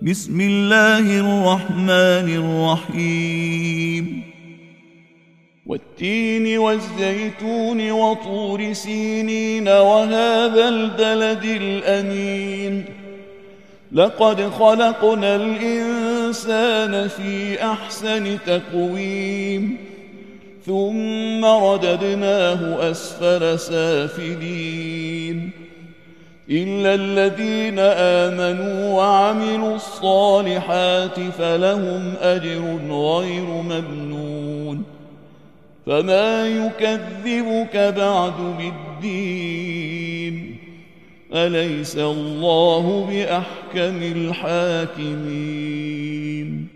بسم الله الرحمن الرحيم والتين والزيتون وطور سينين وهذا البلد الأمين لقد خلقنا الإنسان في أحسن تقويم ثم رددناه أسفل سافلين إلا الذين آمنوا وعملوا الصالحات فلهم أجر غير ممنون فما يكذبك بعد بالدين أليس الله بأحكم الحاكمين